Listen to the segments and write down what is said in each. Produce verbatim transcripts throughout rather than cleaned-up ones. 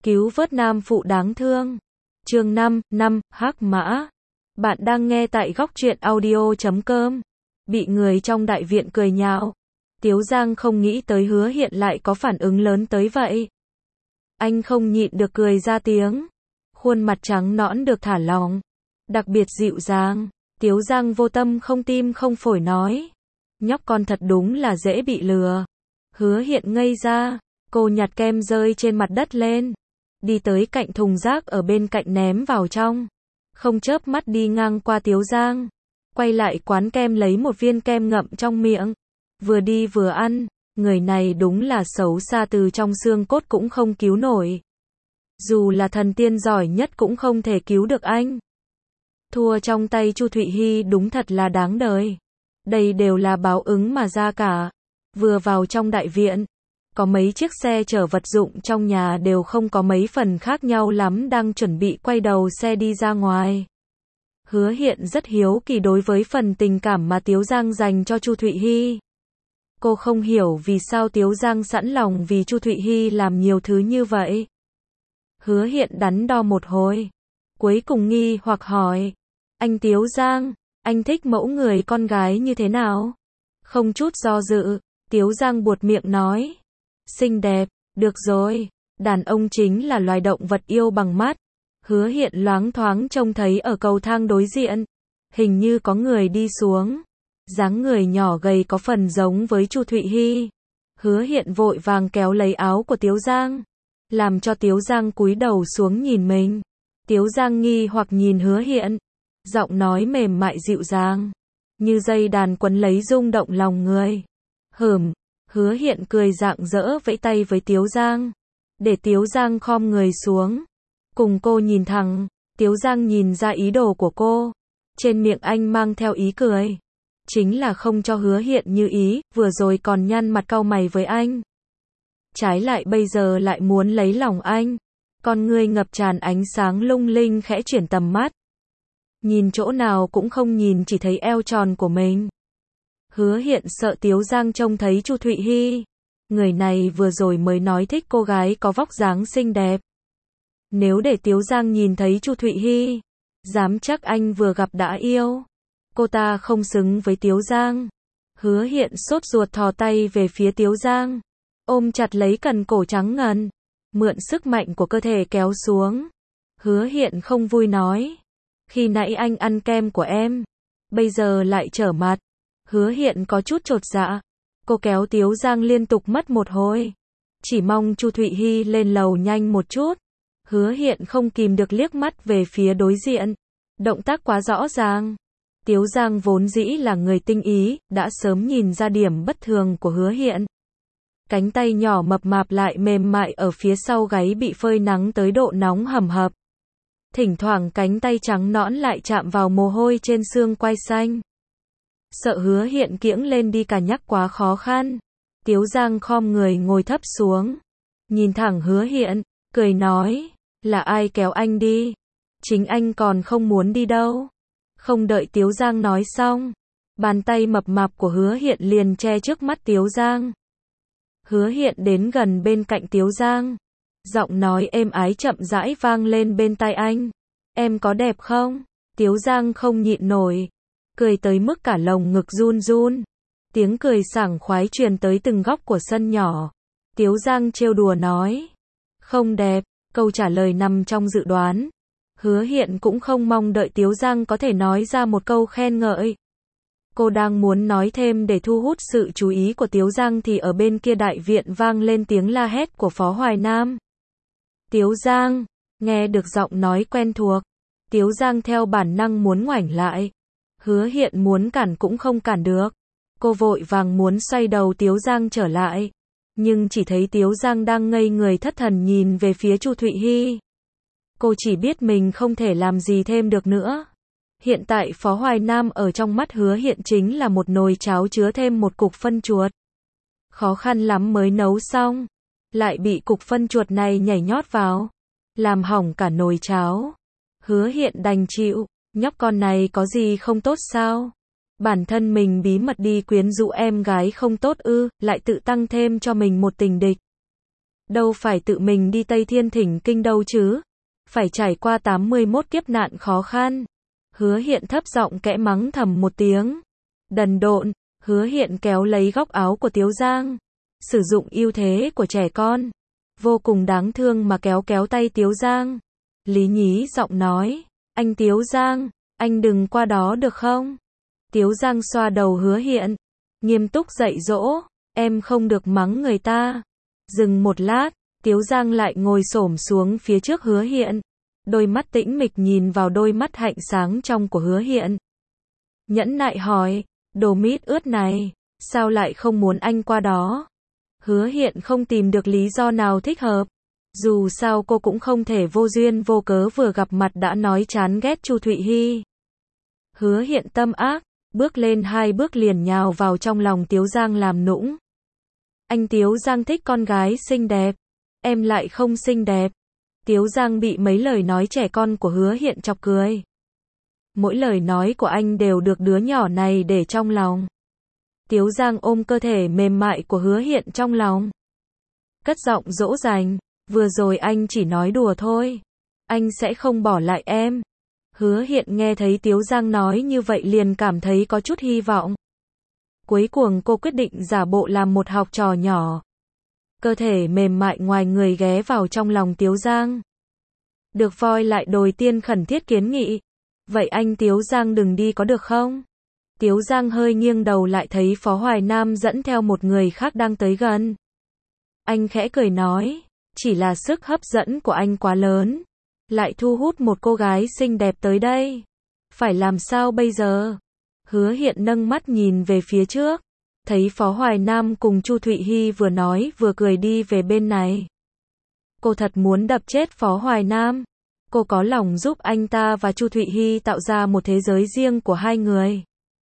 Cứu vớt nam phụ đáng thương. Chương năm, năm, Hắc Mã. Bạn đang nghe tại góc truyện audio chấm com. Bị người trong đại viện cười nhạo. Tiếu Giang không nghĩ tới Hứa Hiện lại có phản ứng lớn tới vậy. Anh không nhịn được cười ra tiếng. Khuôn mặt trắng nõn được thả lỏng, đặc biệt dịu dàng. Tiếu Giang vô tâm không tim không phổi nói. Nhóc con thật đúng là dễ bị lừa. Hứa Hiện ngây ra, cô nhặt kem rơi trên mặt đất lên. Đi tới cạnh thùng rác ở bên cạnh ném vào trong. Không chớp mắt đi ngang qua Tiếu Giang. Quay lại quán kem lấy một viên kem ngậm trong miệng. Vừa đi vừa ăn. Người này đúng là xấu xa từ trong xương cốt cũng không cứu nổi. Dù là thần tiên giỏi nhất cũng không thể cứu được anh. Thua trong tay Chu Thụy Hi đúng thật là đáng đời. Đây đều là báo ứng mà ra cả. Vừa vào trong đại viện, có mấy chiếc xe chở vật dụng trong nhà đều không có mấy phần khác nhau lắm đang chuẩn bị quay đầu xe đi ra ngoài. Hứa Hiện rất hiếu kỳ đối với phần tình cảm mà Tiếu Giang dành cho Chu Thụy Hi. Cô không hiểu vì sao Tiếu Giang sẵn lòng vì Chu Thụy Hi làm nhiều thứ như vậy. Hứa Hiện đắn đo một hồi, cuối cùng nghi hoặc hỏi, anh Tiếu Giang, anh thích mẫu người con gái như thế nào? Không chút do dự, Tiếu Giang buột miệng nói, xinh đẹp, được rồi, đàn ông chính là loài động vật yêu bằng mắt. Hứa Hiện loáng thoáng trông thấy ở cầu thang đối diện, hình như có người đi xuống. Dáng người nhỏ gầy có phần giống với Chu Thụy Hi. Hứa Hiện vội vàng kéo lấy áo của Tiếu Giang, làm cho Tiếu Giang cúi đầu xuống nhìn mình. Tiếu Giang nghi hoặc nhìn Hứa Hiện, giọng nói mềm mại dịu dàng, như dây đàn quấn lấy rung động lòng người. Hửm, Hứa Hiện cười rạng rỡ vẫy tay với Tiếu Giang, để Tiếu Giang khom người xuống, cùng cô nhìn thẳng. Tiếu Giang nhìn ra ý đồ của cô, trên miệng anh mang theo ý cười. Chính là không cho Hứa Hiện như ý, vừa rồi còn nhăn mặt cau mày với anh. Trái lại bây giờ lại muốn lấy lòng anh. Con ngươi ngập tràn ánh sáng lung linh khẽ chuyển tầm mắt. Nhìn chỗ nào cũng không nhìn, chỉ thấy eo tròn của mình. Hứa Hiện sợ Tiếu Giang trông thấy Chu Thụy Hi. Người này vừa rồi mới nói thích cô gái có vóc dáng xinh đẹp. Nếu để Tiếu Giang nhìn thấy Chu Thụy Hi, dám chắc anh vừa gặp đã yêu. Cô ta không xứng với Tiếu Giang. Hứa Hiện sốt ruột thò tay về phía Tiếu Giang, ôm chặt lấy cần cổ trắng ngần, mượn sức mạnh của cơ thể kéo xuống. Hứa Hiện không vui nói, khi nãy anh ăn kem của em, bây giờ lại trở mặt. Hứa Hiện có chút chột dạ. Cô kéo Tiếu Giang liên tục mất một hồi, chỉ mong Chu Thụy Hi lên lầu nhanh một chút. Hứa Hiện không kìm được liếc mắt về phía đối diện. Động tác quá rõ ràng. Tiếu Giang vốn dĩ là người tinh ý, đã sớm nhìn ra điểm bất thường của Hứa Hiện. Cánh tay nhỏ mập mạp lại mềm mại ở phía sau gáy bị phơi nắng tới độ nóng hầm hập. Thỉnh thoảng cánh tay trắng nõn lại chạm vào mồ hôi trên xương quai xanh. Sợ Hứa Hiện kiễng lên đi cả nhắc quá khó khăn. Tiếu Giang khom người ngồi thấp xuống, nhìn thẳng Hứa Hiện, cười nói, là ai kéo anh đi? Chính anh còn không muốn đi đâu. Không đợi Tiếu Giang nói xong, bàn tay mập mạp của Hứa Hiện liền che trước mắt Tiếu Giang. Hứa Hiện đến gần bên cạnh Tiếu Giang, giọng nói êm ái chậm rãi vang lên bên tai anh. Em có đẹp không? Tiếu Giang không nhịn nổi, cười tới mức cả lồng ngực run run. Tiếng cười sảng khoái truyền tới từng góc của sân nhỏ. Tiếu Giang trêu đùa nói, không đẹp. Câu trả lời nằm trong dự đoán. Hứa Hiện cũng không mong đợi Tiếu Giang có thể nói ra một câu khen ngợi. Cô đang muốn nói thêm để thu hút sự chú ý của Tiếu Giang thì ở bên kia đại viện vang lên tiếng la hét của Phó Hoài Nam. Tiếu Giang, nghe được giọng nói quen thuộc. Tiếu Giang theo bản năng muốn ngoảnh lại. Hứa Hiện muốn cản cũng không cản được. Cô vội vàng muốn xoay đầu Tiếu Giang trở lại. Nhưng chỉ thấy Tiếu Giang đang ngây người thất thần nhìn về phía Chu Thụy Hi. Cô chỉ biết mình không thể làm gì thêm được nữa. Hiện tại Phó Hoài Nam ở trong mắt Hứa Hiện chính là một nồi cháo chứa thêm một cục phân chuột. Khó khăn lắm mới nấu xong, lại bị cục phân chuột này nhảy nhót vào, làm hỏng cả nồi cháo. Hứa Hiện đành chịu, nhóc con này có gì không tốt sao? Bản thân mình bí mật đi quyến rũ em gái không tốt ư, lại tự tăng thêm cho mình một tình địch. Đâu phải tự mình đi Tây Thiên thỉnh kinh đâu chứ. Phải trải qua tám mươi mốt kiếp nạn khó khăn. Hứa Hiện thấp giọng kẽ mắng thầm một tiếng. Đần độn. Hứa Hiện kéo lấy góc áo của Tiếu Giang. Sử dụng ưu thế của trẻ con. Vô cùng đáng thương mà kéo kéo tay Tiếu Giang. Lý nhí giọng nói. Anh Tiếu Giang, anh đừng qua đó được không? Tiếu Giang xoa đầu Hứa Hiện. Nghiêm túc dạy dỗ. Em không được mắng người ta. Dừng một lát, Tiếu Giang lại ngồi xổm xuống phía trước Hứa Hiện. Đôi mắt tĩnh mịch nhìn vào đôi mắt hạnh sáng trong của Hứa Hiện. Nhẫn nại hỏi, đồ mít ướt này, sao lại không muốn anh qua đó? Hứa Hiện không tìm được lý do nào thích hợp. Dù sao cô cũng không thể vô duyên vô cớ vừa gặp mặt đã nói chán ghét Chu Thụy Hy. Hứa Hiện tâm ác, bước lên hai bước liền nhào vào trong lòng Tiếu Giang làm nũng. Anh Tiếu Giang thích con gái xinh đẹp, em lại không xinh đẹp. Tiếu Giang bị mấy lời nói trẻ con của Hứa Hiện chọc cười. Mỗi lời nói của anh đều được đứa nhỏ này để trong lòng. Tiếu Giang ôm cơ thể mềm mại của Hứa Hiện trong lòng. Cất giọng dỗ dành, vừa rồi anh chỉ nói đùa thôi. Anh sẽ không bỏ lại em. Hứa Hiện nghe thấy Tiếu Giang nói như vậy liền cảm thấy có chút hy vọng. Cuối cùng cô quyết định giả bộ làm một học trò nhỏ. Cơ thể mềm mại ngoài người ghé vào trong lòng Tiếu Giang. Được voi lại đồi tiên khẩn thiết kiến nghị. Vậy anh Tiếu Giang đừng đi có được không? Tiếu Giang hơi nghiêng đầu lại thấy Phó Hoài Nam dẫn theo một người khác đang tới gần. Anh khẽ cười nói, chỉ là sức hấp dẫn của anh quá lớn. Lại thu hút một cô gái xinh đẹp tới đây. Phải làm sao bây giờ? Hứa Hiện nâng mắt nhìn về phía trước. Thấy Phó Hoài Nam cùng Chu Thụy Hy vừa nói vừa cười đi về bên này. Cô thật muốn đập chết Phó Hoài Nam. Cô có lòng giúp anh ta và Chu Thụy Hy tạo ra một thế giới riêng của hai người.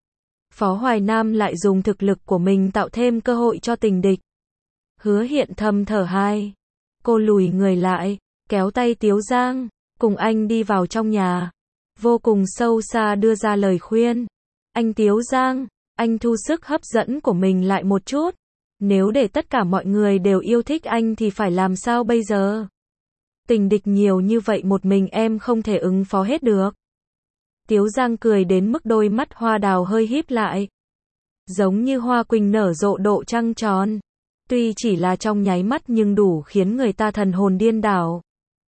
Phó Hoài Nam lại dùng thực lực của mình tạo thêm cơ hội cho tình địch. Hứa Hiện thầm thở hai. Cô lùi người lại, kéo tay Tiếu Giang, cùng anh đi vào trong nhà. Vô cùng sâu xa đưa ra lời khuyên. Anh Tiếu Giang, anh thu sức hấp dẫn của mình lại một chút. Nếu để tất cả mọi người đều yêu thích anh thì phải làm sao bây giờ? Tình địch nhiều như vậy một mình em không thể ứng phó hết được. Tiếu Giang cười đến mức đôi mắt hoa đào hơi híp lại. Giống như hoa quỳnh nở rộ độ trăng tròn. Tuy chỉ là trong nháy mắt nhưng đủ khiến người ta thần hồn điên đảo.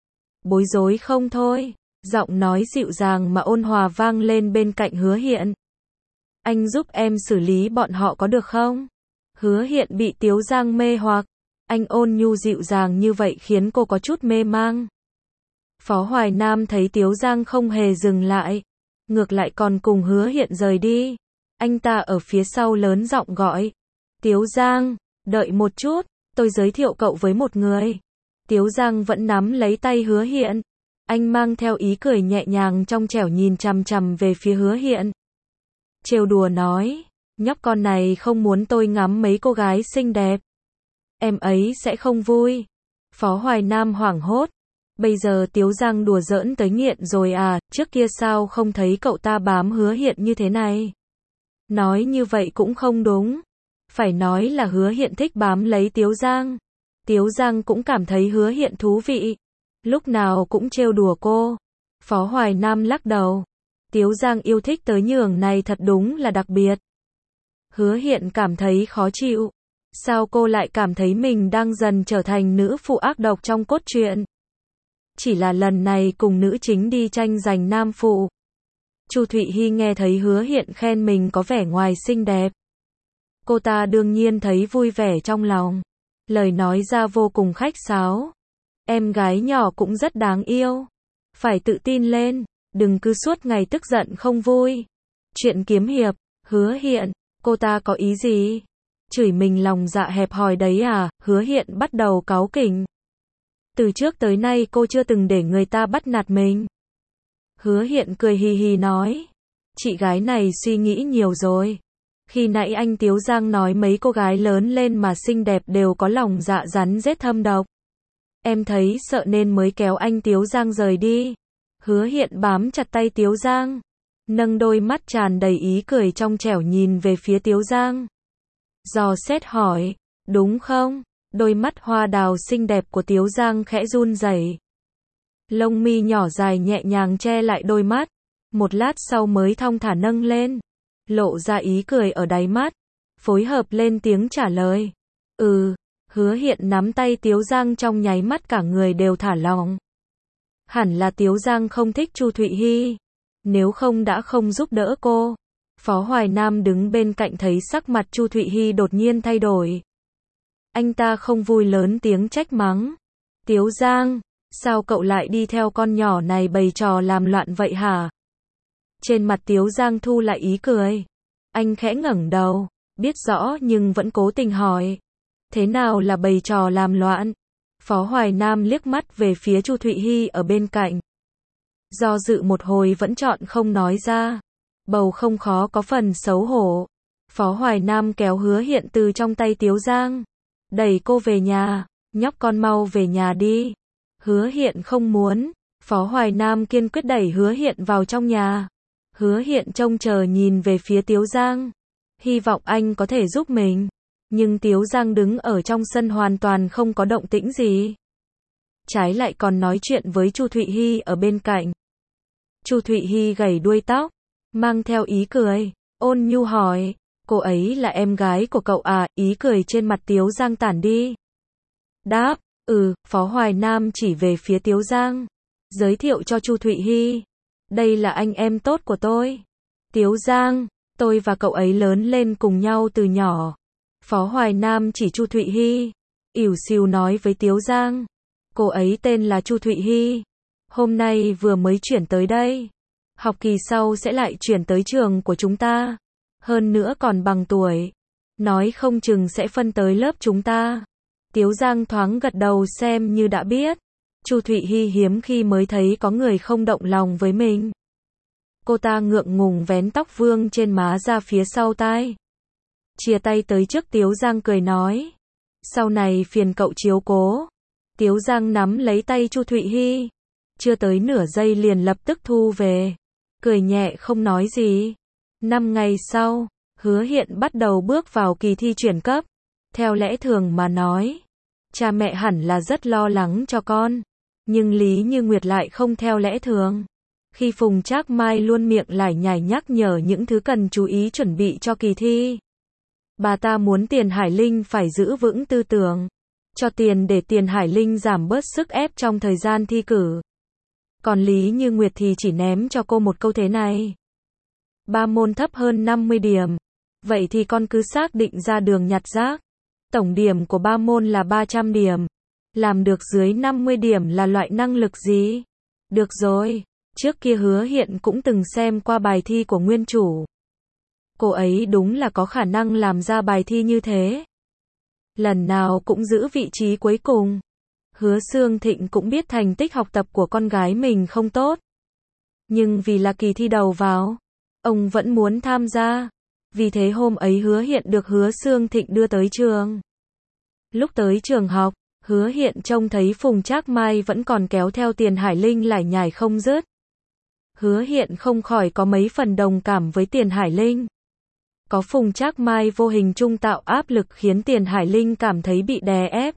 Bối rối không thôi. Giọng nói dịu dàng mà ôn hòa vang lên bên cạnh Hứa Hiện. Anh giúp em xử lý bọn họ có được không? Hứa Hiện bị Tiếu Giang mê hoặc. Anh ôn nhu dịu dàng như vậy khiến cô có chút mê mang. Phó Hoài Nam thấy Tiếu Giang không hề dừng lại. Ngược lại còn cùng Hứa Hiện rời đi. Anh ta ở phía sau lớn giọng gọi. Tiếu Giang, đợi một chút, tôi giới thiệu cậu với một người. Tiếu Giang vẫn nắm lấy tay Hứa Hiện. Anh mang theo ý cười nhẹ nhàng trong trẻo nhìn chằm chằm về phía Hứa Hiện. Trêu đùa nói, nhóc con này không muốn tôi ngắm mấy cô gái xinh đẹp. Em ấy sẽ không vui. Phó Hoài Nam hoảng hốt. Bây giờ Tiếu Giang đùa giỡn tới nghiện rồi à, trước kia sao không thấy cậu ta bám Hứa Hiện như thế này? Nói như vậy cũng không đúng. Phải nói là Hứa Hiện thích bám lấy Tiếu Giang. Tiếu Giang cũng cảm thấy Hứa Hiện thú vị. Lúc nào cũng trêu đùa cô. Phó Hoài Nam lắc đầu. Tiếu Giang yêu thích tới nhường này thật đúng là đặc biệt. Hứa Hiện cảm thấy khó chịu. Sao cô lại cảm thấy mình đang dần trở thành nữ phụ ác độc trong cốt truyện? Chỉ là lần này cùng nữ chính đi tranh giành nam phụ. Chu Thụy Hy nghe thấy Hứa Hiện khen mình có vẻ ngoài xinh đẹp. Cô ta đương nhiên thấy vui vẻ trong lòng. Lời nói ra vô cùng khách sáo. Em gái nhỏ cũng rất đáng yêu. Phải tự tin lên, đừng cứ suốt ngày tức giận không vui. Chuyện kiếm hiệp, Hứa Hiện, cô ta có ý gì? Chửi mình lòng dạ hẹp hòi đấy à? Hứa Hiện bắt đầu cáu kỉnh. Từ trước tới nay cô chưa từng để người ta bắt nạt mình. Hứa Hiện cười hì hì nói. Chị gái này suy nghĩ nhiều rồi. Khi nãy anh Tiếu Giang nói mấy cô gái lớn lên mà xinh đẹp đều có lòng dạ rắn rết thâm độc. Em thấy sợ nên mới kéo anh Tiếu Giang rời đi. Hứa Hiện bám chặt tay Tiếu Giang. Nâng đôi mắt tràn đầy ý cười trong trẻo nhìn về phía Tiếu Giang. Dò xét hỏi. Đúng không? Đôi mắt hoa đào xinh đẹp của Tiếu Giang khẽ run rẩy. Lông mi nhỏ dài nhẹ nhàng che lại đôi mắt, một lát sau mới thong thả nâng lên, lộ ra ý cười ở đáy mắt, phối hợp lên tiếng trả lời. Ừ, Hứa Hiện nắm tay Tiếu Giang trong nháy mắt cả người đều thả lỏng. Hẳn là Tiếu Giang không thích Chu Thụy Hi, nếu không đã không giúp đỡ cô. Phó Hoài Nam đứng bên cạnh thấy sắc mặt Chu Thụy Hi đột nhiên thay đổi. Anh ta không vui lớn tiếng trách mắng. Tiếu Giang, sao cậu lại đi theo con nhỏ này bày trò làm loạn vậy hả? Trên mặt Tiếu Giang thu lại ý cười. Anh khẽ ngẩng đầu, biết rõ nhưng vẫn cố tình hỏi. Thế nào là bày trò làm loạn? Phó Hoài Nam liếc mắt về phía Chu Thụy Hi ở bên cạnh. Do dự một hồi vẫn chọn không nói ra. Bầu không khó có phần xấu hổ. Phó Hoài Nam kéo Hứa Hiện từ trong tay Tiếu Giang. Đẩy cô về nhà, nhóc con mau về nhà đi. Hứa Hiện không muốn. Phó Hoài Nam kiên quyết đẩy Hứa Hiện vào trong nhà. Hứa Hiện trông chờ nhìn về phía Tiếu Giang. Hy vọng anh có thể giúp mình. Nhưng Tiếu Giang đứng ở trong sân hoàn toàn không có động tĩnh gì. Trái lại còn nói chuyện với Chu Thụy Hi ở bên cạnh. Chu Thụy Hi gẩy đuôi tóc, mang theo ý cười, ôn nhu hỏi, cô ấy là em gái của cậu à? Ý cười trên mặt Tiếu Giang tản đi. Đáp, ừ, Phó Hoài Nam chỉ về phía Tiếu Giang, giới thiệu cho Chu Thụy Hi. Đây là anh em tốt của tôi. Tiếu Giang, tôi và cậu ấy lớn lên cùng nhau từ nhỏ. Phó Hoài Nam chỉ Chu Thụy Hi, ỉu xìu nói với Tiếu Giang. Cô ấy tên là Chu Thụy Hi. Hôm nay vừa mới chuyển tới đây. Học kỳ sau sẽ lại chuyển tới trường của chúng ta. Hơn nữa còn bằng tuổi. Nói không chừng sẽ phân tới lớp chúng ta. Tiếu Giang thoáng gật đầu xem như đã biết. Chu Thụy Hi hiếm khi mới thấy có người không động lòng với mình. Cô ta ngượng ngùng vén tóc vương trên má ra phía sau tai. Chia tay tới trước Tiếu Giang cười nói. Sau này phiền cậu chiếu cố. Tiếu Giang nắm lấy tay Chu Thụy Hi. Chưa tới nửa giây liền lập tức thu về. Cười nhẹ không nói gì. Năm ngày sau, Hứa Hiện bắt đầu bước vào kỳ thi chuyển cấp. Theo lẽ thường mà nói, cha mẹ hẳn là rất lo lắng cho con. Nhưng Lý Như Nguyệt lại không theo lẽ thường. Khi Phùng Trác Mai luôn miệng lải nhải nhắc nhở những thứ cần chú ý chuẩn bị cho kỳ thi. Bà ta muốn Tiền Hải Linh phải giữ vững tư tưởng. Cho tiền để Tiền Hải Linh giảm bớt sức ép trong thời gian thi cử. Còn Lý Như Nguyệt thì chỉ ném cho cô một câu thế này. Ba môn thấp hơn năm mươi điểm. Vậy thì con cứ xác định ra đường nhặt rác. Tổng điểm của ba môn là ba trăm điểm. Làm được dưới năm mươi điểm là loại năng lực gì? Được rồi, trước kia Hứa Hiện cũng từng xem qua bài thi của nguyên chủ. Cô ấy đúng là có khả năng làm ra bài thi như thế. Lần nào cũng giữ vị trí cuối cùng. Hứa Xương Thịnh cũng biết thành tích học tập của con gái mình không tốt. Nhưng vì là kỳ thi đầu vào, ông vẫn muốn tham gia. Vì thế hôm ấy Hứa Hiện được Hứa Xương Thịnh đưa tới trường. Lúc tới trường học, Hứa Hiện trông thấy Phùng Trác Mai vẫn còn kéo theo Tiền Hải Linh lải nhải không dứt. Hứa Hiện không khỏi có mấy phần đồng cảm với Tiền Hải Linh. Có Phùng Trác Mai vô hình trung tạo áp lực khiến Tiền Hải Linh cảm thấy bị đè ép.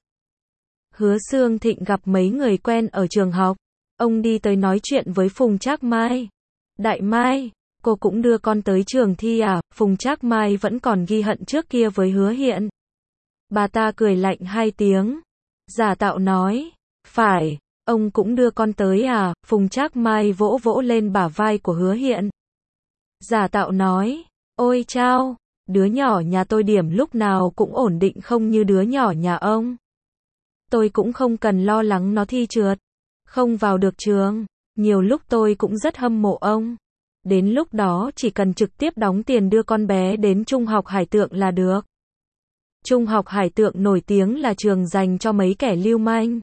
Hứa Xương Thịnh gặp mấy người quen ở trường học. Ông đi tới nói chuyện với Phùng Trác Mai. Đại Mai, cô cũng đưa con tới trường thi à? Phùng Trác Mai vẫn còn ghi hận trước kia với Hứa Hiện. Bà ta cười lạnh hai tiếng. Giả tạo nói. Phải, ông cũng đưa con tới à? Phùng Trác Mai vỗ vỗ lên bả vai của Hứa Hiện. Giả tạo nói. Ôi chao, đứa nhỏ nhà tôi điểm lúc nào cũng ổn định không như đứa nhỏ nhà ông. Tôi cũng không cần lo lắng nó thi trượt, không vào được trường. Nhiều lúc tôi cũng rất hâm mộ ông. Đến lúc đó chỉ cần trực tiếp đóng tiền đưa con bé đến Trung học Hải Tượng là được. Trung học Hải Tượng nổi tiếng là trường dành cho mấy kẻ lưu manh.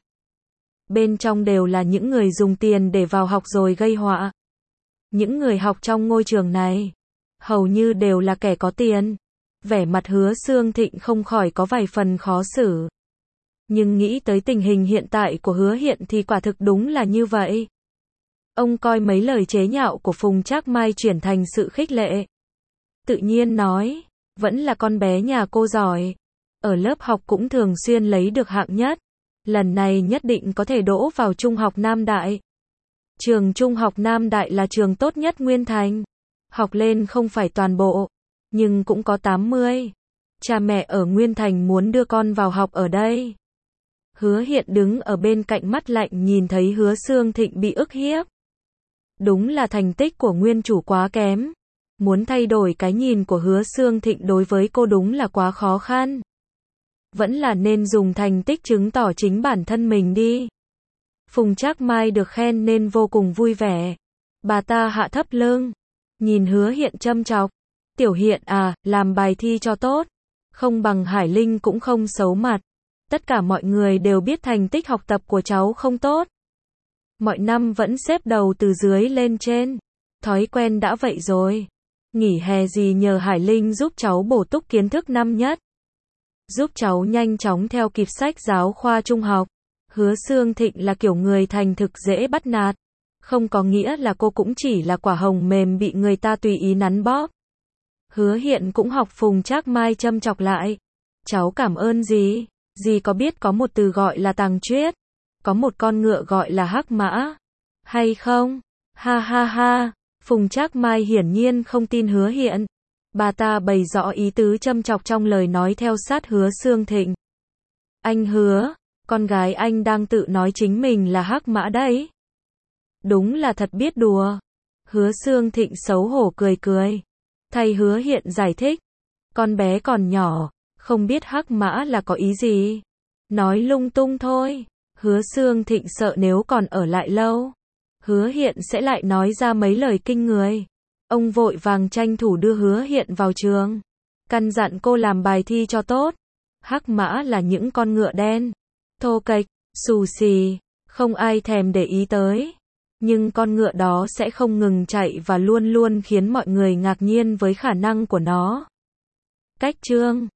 Bên trong đều là những người dùng tiền để vào học rồi gây họa. Những người học trong ngôi trường này hầu như đều là kẻ có tiền. Vẻ mặt Hứa Xương Thịnh không khỏi có vài phần khó xử. Nhưng nghĩ tới tình hình hiện tại của Hứa Hiện thì quả thực đúng là như vậy. Ông coi mấy lời chế nhạo của Phùng Trác Mai chuyển thành sự khích lệ. Tự nhiên nói, vẫn là con bé nhà cô giỏi. ở lớp học cũng thường xuyên lấy được hạng nhất. Lần này nhất định có thể đỗ vào Trung học Nam Đại. Trường Trung học Nam Đại là trường tốt nhất Nguyên Thành. Học lên không phải toàn bộ, nhưng cũng có tám mươi. Cha mẹ ở Nguyên Thành muốn đưa con vào học ở đây. Hứa Hiện đứng ở bên cạnh mắt lạnh nhìn thấy Hứa Xương Thịnh bị ức hiếp. Đúng là thành tích của nguyên chủ quá kém. Muốn thay đổi cái nhìn của Hứa Xương Thịnh đối với cô đúng là quá khó khăn. Vẫn là nên dùng thành tích chứng tỏ chính bản thân mình đi. Phùng Trác Mai được khen nên vô cùng vui vẻ. Bà ta hạ thấp lưng, nhìn Hứa Hiện châm chọc. Tiểu Hiện à, làm bài thi cho tốt. Không bằng Hải Linh cũng không xấu mặt. Tất cả mọi người đều biết thành tích học tập của cháu không tốt. Mọi năm vẫn xếp đầu từ dưới lên trên. Thói quen đã vậy rồi. Nghỉ hè gì nhờ Hải Linh giúp cháu bổ túc kiến thức năm nhất. Giúp cháu nhanh chóng theo kịp sách giáo khoa trung học. Hứa Xương Thịnh là kiểu người thành thực dễ bắt nạt. Không có nghĩa là cô cũng chỉ là quả hồng mềm bị người ta tùy ý nắn bóp. Hứa Hiện cũng học Phùng Trác Mai châm chọc lại. Cháu cảm ơn dì. Dì có biết có một từ gọi là tàng truyết, có một con ngựa gọi là hắc mã, hay không? Ha ha ha, Phùng Trác Mai hiển nhiên không tin Hứa Hiện. Bà ta bày rõ ý tứ châm chọc trong lời nói theo sát Hứa Xương Thịnh. Anh Hứa, con gái anh đang tự nói chính mình là hắc mã đấy. Đúng là thật biết đùa. Hứa Xương Thịnh xấu hổ cười cười. Thay Hứa Hiện giải thích. Con bé còn nhỏ, không biết hắc mã là có ý gì. Nói lung tung thôi. Hứa Xương Thịnh sợ nếu còn ở lại lâu, Hứa Hiện sẽ lại nói ra mấy lời kinh người. Ông vội vàng tranh thủ đưa Hứa Hiện vào trường. Căn dặn cô làm bài thi cho tốt. Hắc mã là những con ngựa đen, thô kệch, xù xì, không ai thèm để ý tới. Nhưng con ngựa đó sẽ không ngừng chạy và luôn luôn khiến mọi người ngạc nhiên với khả năng của nó. Cách chương